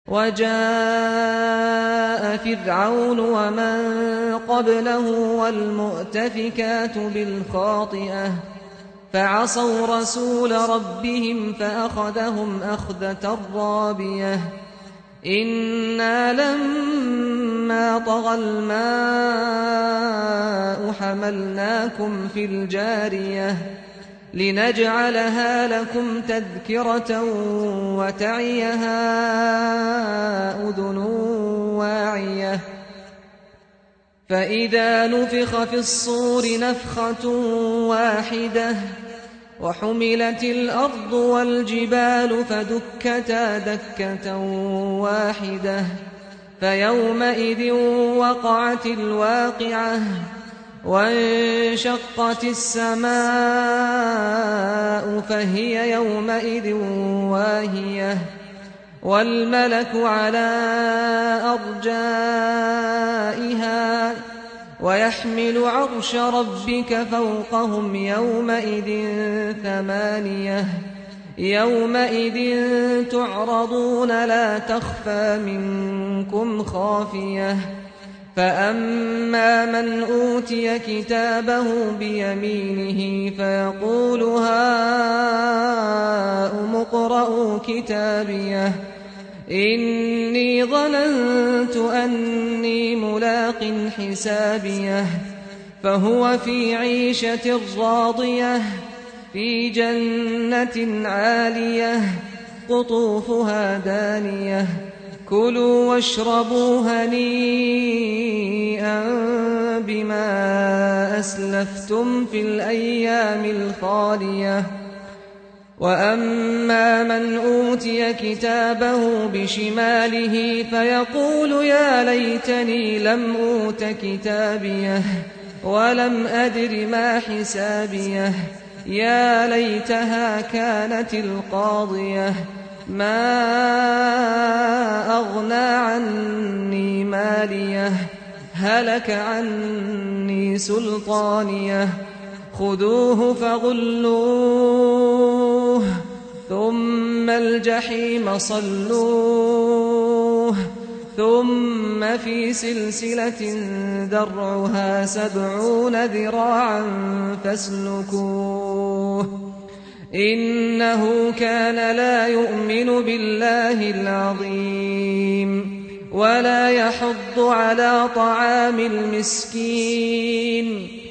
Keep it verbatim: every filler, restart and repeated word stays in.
وجاء فرعون ومن قبله والمؤتفكات بالخاطئة فعصوا رسول ربهم فأخذهم أخذة رابية إنا لما طغى الماء حملناكم في الجارية لنجعلها لكم تذكرة وتعيها أذن واعية فإذا نفخ في الصور نفخة واحدة وحملت الأرض والجبال فدكتا دكة واحدة فيومئذ وقعت الواقعة وانشقت السماء فهي يومئذ واهية والملك على أرجائها ويحمل عرش ربك فوقهم يومئذ ثمانية يومئذ تعرضون لا تخفى منكم خافية فأما من أوتي كتابه بيمينه فيقول هاؤم اقرءوا كتابيه إني ظننت أني ملاق حسابيه فهو في عيشة راضية في جنة عالية قطوفها دانية كلوا واشربوا هنيئا بما أسلفتم في الأيام الخالية وأما من أوتي كتابه بشماله فيقول يا ليتني لم أوت كتابيه ولم أدر ما حسابيه يا ليتها كانت القاضية ما أغنى عني ماليه هلك عني سلطانيه خذوه فغلوه ثم الجحيم صلوه ثم في سلسلة ذرعها سبعون ذراعا فاسلكوه إنه كان لا يؤمن بالله العظيم ولا يحض على طعام المسكين